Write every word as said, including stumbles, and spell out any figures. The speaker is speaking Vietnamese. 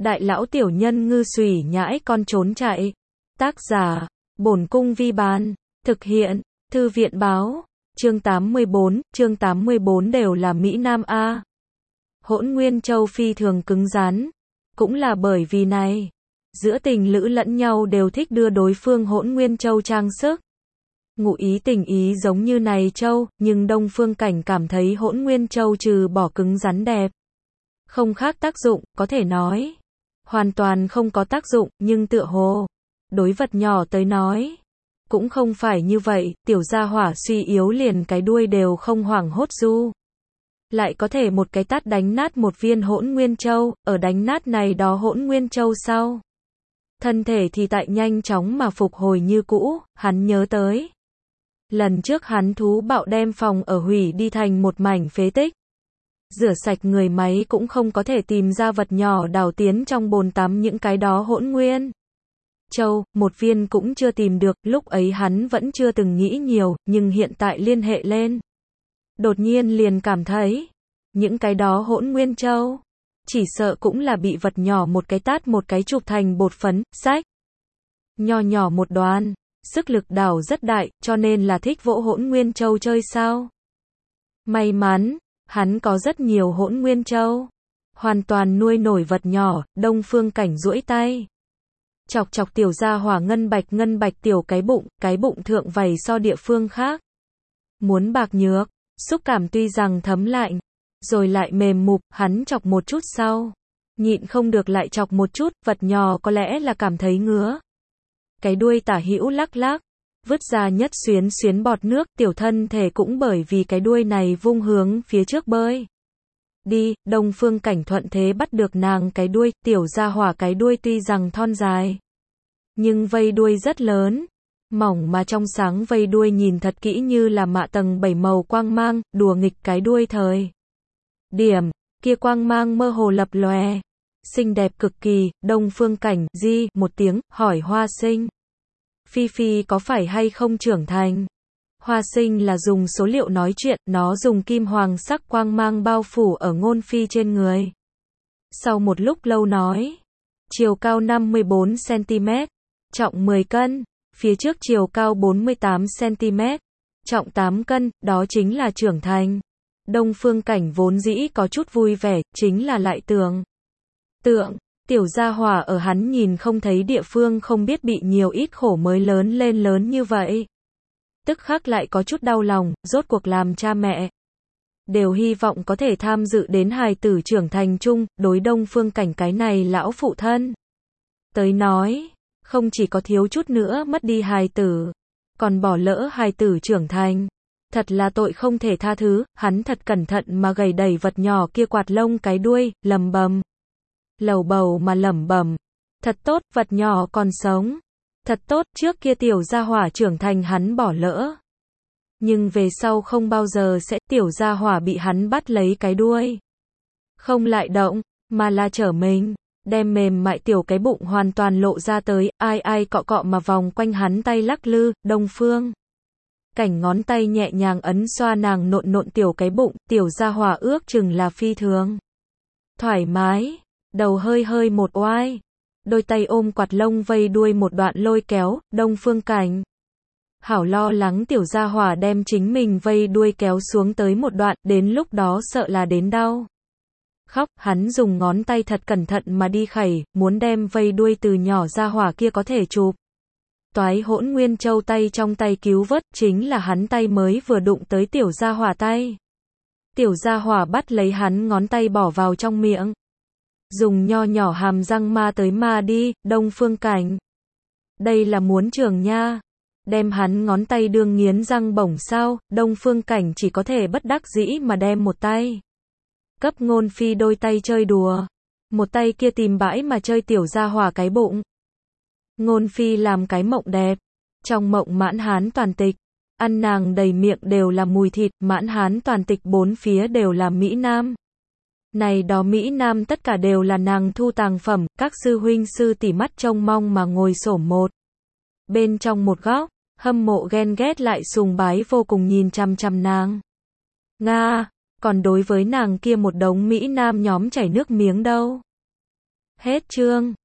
Đại lão tiểu nhân ngư xùy nhãi con trốn chạy. Tác giả, Bổn Cung Vi Bán. Thực hiện, Thư viện Báo. Chương tám mươi bốn, chương tám mươi bốn đều là Mỹ Nam A. Hỗn Nguyên Châu phi thường cứng rắn. Cũng là bởi vì này, giữa tình lữ lẫn nhau đều thích đưa đối phương Hỗn Nguyên Châu trang sức. Ngụ ý tình ý giống như này châu, nhưng Đông Phương Cảnh cảm thấy Hỗn Nguyên Châu trừ bỏ cứng rắn đẹp, không khác tác dụng, có thể nói hoàn toàn không có tác dụng, nhưng tựa hồ đối vật nhỏ tới nói cũng không phải như vậy, tiểu gia hỏa suy yếu liền cái đuôi đều không hoảng hốt du. Lại có thể một cái tát đánh nát một viên Hỗn Nguyên Châu, ở đánh nát này đó Hỗn Nguyên Châu sau, thân thể thì tại nhanh chóng mà phục hồi như cũ, hắn nhớ tới. Lần trước hắn thú bạo đem phòng ở hủy đi thành một mảnh phế tích. Rửa sạch người máy cũng không có thể tìm ra vật nhỏ đào tiến trong bồn tắm những cái đó Hỗn Nguyên Châu, một viên cũng chưa tìm được, lúc ấy hắn vẫn chưa từng nghĩ nhiều, nhưng hiện tại liên hệ lên. Đột nhiên liền cảm thấy, những cái đó Hỗn Nguyên Châu, chỉ sợ cũng là bị vật nhỏ một cái tát một cái chụp thành bột phấn, sách. Nho nhỏ một đoàn, sức lực đảo rất đại, cho nên là thích vỗ Hỗn Nguyên Châu chơi sao. May mắn, hắn có rất nhiều Hỗn Nguyên Châu, hoàn toàn nuôi nổi vật nhỏ. Đông Phương Cảnh duỗi tay, chọc chọc tiểu gia hỏa ngân bạch ngân bạch tiểu cái bụng, cái bụng thượng vảy so địa phương khác muốn bạc nhược, xúc cảm tuy rằng thấm lạnh, rồi lại mềm mục, hắn chọc một chút sau, nhịn không được lại chọc một chút, vật nhỏ có lẽ là cảm thấy ngứa. Cái đuôi tả hữu lắc lắc, vứt ra nhất xuyến xuyến bọt nước, tiểu thân thể cũng bởi vì cái đuôi này vung hướng phía trước bơi đi. Đông Phương Cảnh thuận thế bắt được nàng cái đuôi, tiểu gia hỏa cái đuôi tuy rằng thon dài, nhưng vây đuôi rất lớn, mỏng mà trong sáng vây đuôi nhìn thật kỹ như là mạ tầng bảy màu quang mang, đùa nghịch cái đuôi thời điểm, kia quang mang mơ hồ lập lòe, xinh đẹp cực kỳ. Đông Phương Cảnh, di, một tiếng, hỏi Hoa Sinh. Phi Phi có phải hay không trưởng thành? Hoa Sinh là dùng số liệu nói chuyện, nó dùng kim hoàng sắc quang mang bao phủ ở Ngôn Phi trên người. Sau một lúc lâu nói, chiều cao năm mươi bốn xăng-ti-mét, trọng mười cân, phía trước chiều cao bốn mươi tám xăng-ti-mét, trọng tám cân, đó chính là trưởng thành. Đông Phương Cảnh vốn dĩ có chút vui vẻ, chính là lại tưởng tượng, tiểu gia hỏa ở hắn nhìn không thấy địa phương không biết bị nhiều ít khổ mới lớn lên lớn như vậy. Tức khắc lại có chút đau lòng, rốt cuộc làm cha mẹ đều hy vọng có thể tham dự đến hài tử trưởng thành chung, đối Đông Phương Cảnh cái này lão phụ thân tới nói, không chỉ có thiếu chút nữa mất đi hài tử, còn bỏ lỡ hài tử trưởng thành. Thật là tội không thể tha thứ. Hắn thật cẩn thận mà gầy đẩy vật nhỏ kia quạt lông cái đuôi, lầm bầm, lầu bầu mà lẩm bẩm, thật tốt, vật nhỏ còn sống. Thật tốt, trước kia tiểu gia hỏa trưởng thành hắn bỏ lỡ. Nhưng về sau không bao giờ sẽ, tiểu gia hỏa bị hắn bắt lấy cái đuôi. Không lại động, mà là trở mình, đem mềm mại tiểu cái bụng hoàn toàn lộ ra tới, ai ai cọ cọ mà vòng quanh hắn tay lắc lư. Đông Phương Cảnh ngón tay nhẹ nhàng ấn xoa nàng nộn nộn tiểu cái bụng, tiểu gia hỏa ước chừng là phi thường thoải mái, đầu hơi hơi một oai, đôi tay ôm quạt lông vây đuôi một đoạn lôi kéo. Đông Phương Cảnh hảo lo lắng tiểu gia hỏa đem chính mình vây đuôi kéo xuống tới một đoạn, đến lúc đó sợ là đến đau khóc. Hắn dùng ngón tay thật cẩn thận mà đi khẩy, muốn đem vây đuôi từ nhỏ gia hỏa kia có thể chụp toái Hỗn Nguyên Châu tay trong tay cứu vớt, chính là hắn tay mới vừa đụng tới tiểu gia hỏa tay. Tiểu gia hỏa bắt lấy hắn ngón tay bỏ vào trong miệng, dùng nho nhỏ hàm răng ma tới ma đi. Đông Phương Cảnh đây là muốn trường nha, đem hắn ngón tay đương nghiến răng bổng sao. Đông Phương Cảnh chỉ có thể bất đắc dĩ mà đem một tay cấp Ngôn Phi đôi tay chơi đùa, một tay kia tìm bãi mà chơi tiểu gia hỏa cái bụng. Ngôn Phi làm cái mộng đẹp, trong mộng mãn hán toàn tịch, ăn nàng đầy miệng đều là mùi thịt, mãn hán toàn tịch bốn phía đều là Mỹ Nam. Này đó Mỹ Nam tất cả đều là nàng thu tàng phẩm, các sư huynh sư tỷ mắt trông mong mà ngồi xổm một bên trong một góc, hâm mộ ghen ghét lại sùng bái vô cùng nhìn chằm chằm nàng. Nga, còn đối với nàng kia một đống Mỹ Nam nhóm chảy nước miếng đâu. Hết chương.